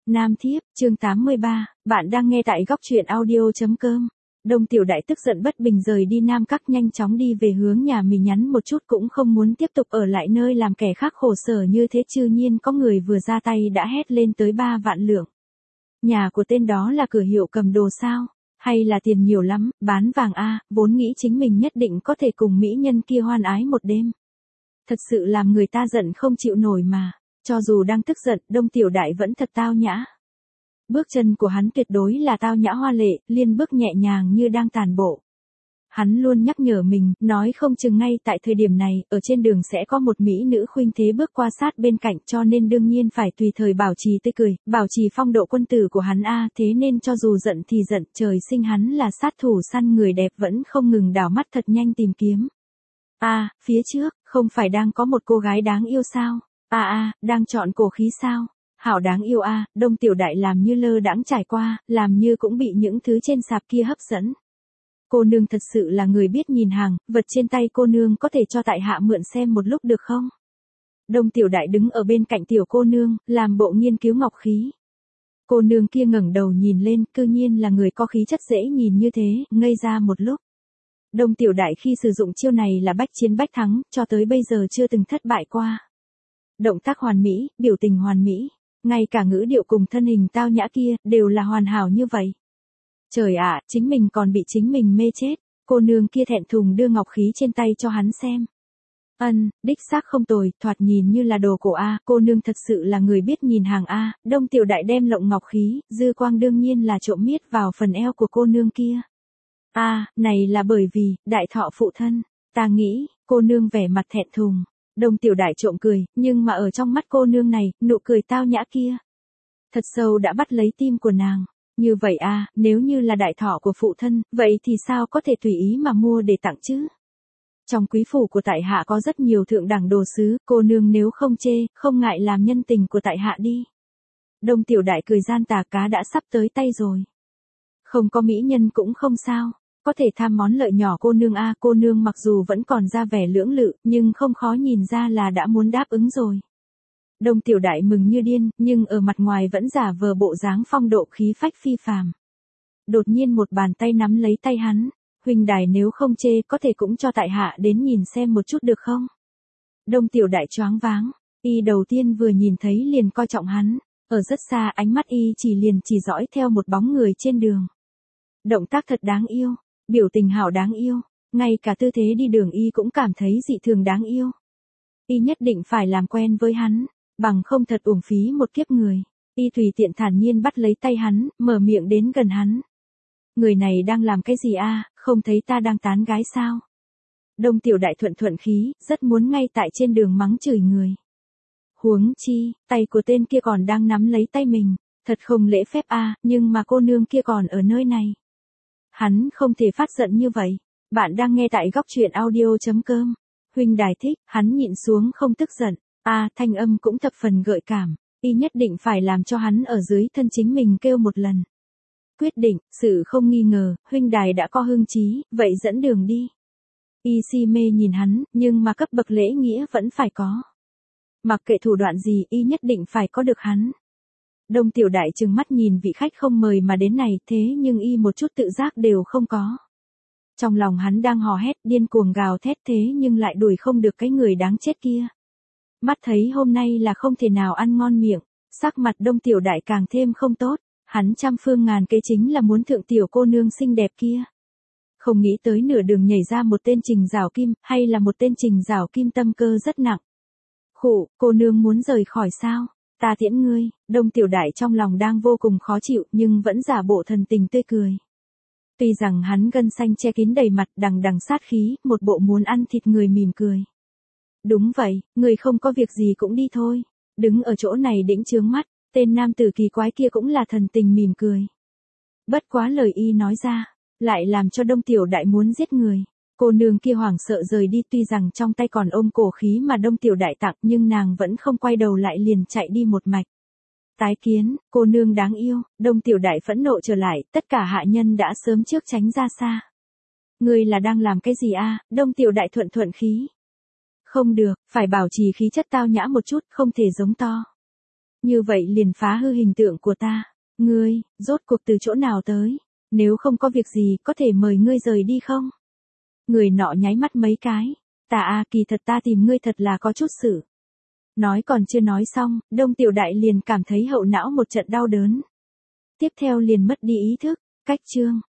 Nam thiếp, chương 83, bạn đang nghe tại góc truyện audio.com. Đông Tiểu Đại tức giận bất bình rời đi Nam Các, nhanh chóng đi về hướng nhà mình, nhắn một chút cũng không muốn tiếp tục ở lại nơi làm kẻ khác khổ sở như thế. Chư nhiên có người vừa ra tay đã hét lên tới 3 vạn lượng. Nhà của tên đó là cửa hiệu cầm đồ sao? Hay là tiền nhiều lắm, bán vàng a, vốn nghĩ chính mình nhất định có thể cùng mỹ nhân kia hoan ái một đêm. Thật sự làm người ta giận không chịu nổi mà. Cho dù đang tức giận, Đông Tiểu Đại vẫn thật tao nhã. Bước chân của hắn tuyệt đối là tao nhã hoa lệ, liên bước nhẹ nhàng như đang tàn bộ. Hắn luôn nhắc nhở mình, nói không chừng ngay tại thời điểm này, ở trên đường sẽ có một mỹ nữ khuynh thế bước qua sát bên cạnh, cho nên đương nhiên phải tùy thời bảo trì tươi cười, bảo trì phong độ quân tử của hắn a. Thế nên cho dù giận thì giận, trời sinh hắn là sát thủ săn người đẹp vẫn không ngừng đảo mắt thật nhanh tìm kiếm. Phía trước, không phải đang có một cô gái đáng yêu sao? Đang chọn cổ khí sao? Hảo đáng yêu a. Đông Tiểu Đại làm như lơ đãng trải qua, làm như cũng bị những thứ trên sạp kia hấp dẫn. Cô nương thật sự là người biết nhìn hàng, vật trên tay cô nương có thể cho tại hạ mượn xem một lúc được không? Đông Tiểu Đại đứng ở bên cạnh tiểu cô nương, làm bộ nghiên cứu ngọc khí. Cô nương kia ngẩng đầu nhìn lên, cư nhiên là người có khí chất dễ nhìn như thế, ngây ra một lúc. Đông Tiểu Đại khi sử dụng chiêu này là bách chiến bách thắng, cho tới bây giờ chưa từng thất bại qua. Động tác hoàn mỹ, biểu tình hoàn mỹ, ngay cả ngữ điệu cùng thân hình tao nhã kia, đều là hoàn hảo như vậy. Trời ạ, chính mình còn bị chính mình mê chết. Cô nương kia thẹn thùng đưa ngọc khí trên tay cho hắn xem. Đích xác không tồi, thoạt nhìn như là đồ cổ a. Cô nương thật sự là người biết nhìn hàng a. Đông Tiểu Đại đem lộng ngọc khí, dư quang đương nhiên là trộm miết vào phần eo của cô nương kia. Này là bởi vì, đại thọ phụ thân. Ta nghĩ, cô nương vẻ mặt thẹn thùng. Đông Tiểu Đại trộm cười, nhưng mà ở trong mắt cô nương này, nụ cười tao nhã kia thật sâu đã bắt lấy tim của nàng. Như vậy nếu như là đại thọ của phụ thân, vậy thì sao có thể tùy ý mà mua để tặng chứ? Trong quý phủ của tại hạ có rất nhiều thượng đẳng đồ sứ, cô nương nếu không chê, không ngại làm nhân tình của tại hạ đi. Đông Tiểu Đại cười gian tà, cá đã sắp tới tay rồi. Không có mỹ nhân cũng không sao, có thể tham món lợi nhỏ cô nương a. Cô nương mặc dù vẫn còn ra vẻ lưỡng lự, nhưng không khó nhìn ra là đã muốn đáp ứng rồi. Đông Tiểu Đại mừng như điên, nhưng ở mặt ngoài vẫn giả vờ bộ dáng phong độ khí phách phi phàm. Đột nhiên một bàn tay nắm lấy tay hắn, huynh đài nếu không chê có thể cũng cho tại hạ đến nhìn xem một chút được không? Đông Tiểu Đại choáng váng, y đầu tiên vừa nhìn thấy liền coi trọng hắn, ở rất xa ánh mắt y chỉ dõi theo một bóng người trên đường. Động tác thật đáng yêu, biểu tình hảo đáng yêu, ngay cả tư thế đi đường y cũng cảm thấy dị thường đáng yêu. Y nhất định phải làm quen với hắn, bằng không thật uổng phí một kiếp người. Y tùy tiện thản nhiên bắt lấy tay hắn, mở miệng đến gần hắn. Người này đang làm cái gì không thấy ta đang tán gái sao? Đông Tiểu Đại thuận khí, rất muốn ngay tại trên đường mắng chửi người. Huống chi, tay của tên kia còn đang nắm lấy tay mình, thật không lễ phép nhưng mà cô nương kia còn ở nơi này. Hắn không thể phát giận như vậy. Bạn đang nghe tại góc truyện audio.com. Huynh đài thích, hắn nhịn xuống không tức giận. Thanh âm cũng thập phần gợi cảm, y nhất định phải làm cho hắn ở dưới thân chính mình kêu một lần. Quyết định, sự không nghi ngờ, huynh đài đã có hưng trí, vậy dẫn đường đi. Y si mê nhìn hắn, nhưng mà cấp bậc lễ nghĩa vẫn phải có. Mặc kệ thủ đoạn gì, y nhất định phải có được hắn. Đông Tiểu Đại trừng mắt nhìn vị khách không mời mà đến này, thế nhưng y một chút tự giác đều không có. Trong lòng hắn đang hò hét điên cuồng gào thét, thế nhưng lại đuổi không được cái người đáng chết kia. Mắt thấy hôm nay là không thể nào ăn ngon miệng, sắc mặt Đông Tiểu Đại càng thêm không tốt, hắn trăm phương ngàn kế chính là muốn thượng tiểu cô nương xinh đẹp kia. Không nghĩ tới nửa đường nhảy ra một tên Trình Giảo Kim, hay là một tên Trình Giảo Kim tâm cơ rất nặng. Khụ, cô nương muốn rời khỏi sao? Ta tiễn ngươi. Đông Tiểu Đại trong lòng đang vô cùng khó chịu nhưng vẫn giả bộ thần tình tươi cười. Tuy rằng hắn gân xanh che kín đầy mặt, đằng đằng sát khí, một bộ muốn ăn thịt người mỉm cười. Đúng vậy, người không có việc gì cũng đi thôi. Đứng ở chỗ này đĩnh chướng mắt, tên nam tử kỳ quái kia cũng là thần tình mỉm cười. Bất quá lời y nói ra, lại làm cho Đông Tiểu Đại muốn giết người. Cô nương kia hoảng sợ rời đi, tuy rằng trong tay còn ôm cổ khí mà Đông Tiểu Đại tặng, nhưng nàng vẫn không quay đầu lại, liền chạy đi một mạch. Tái kiến, cô nương đáng yêu. Đông Tiểu Đại phẫn nộ trở lại, tất cả hạ nhân đã sớm trước tránh ra xa. Ngươi là đang làm cái gì Đông Tiểu Đại thuận khí. Không được, phải bảo trì khí chất tao nhã một chút, không thể giống to. Như vậy liền phá hư hình tượng của ta. Ngươi, rốt cuộc từ chỗ nào tới? Nếu không có việc gì có thể mời ngươi rời đi không? Người nọ nháy mắt mấy cái. Kỳ thật ta tìm ngươi thật là có chút sự. Nói còn chưa nói xong, Đông Tiểu Đại liền cảm thấy hậu não một trận đau đớn. Tiếp theo liền mất đi ý thức. Cách chương.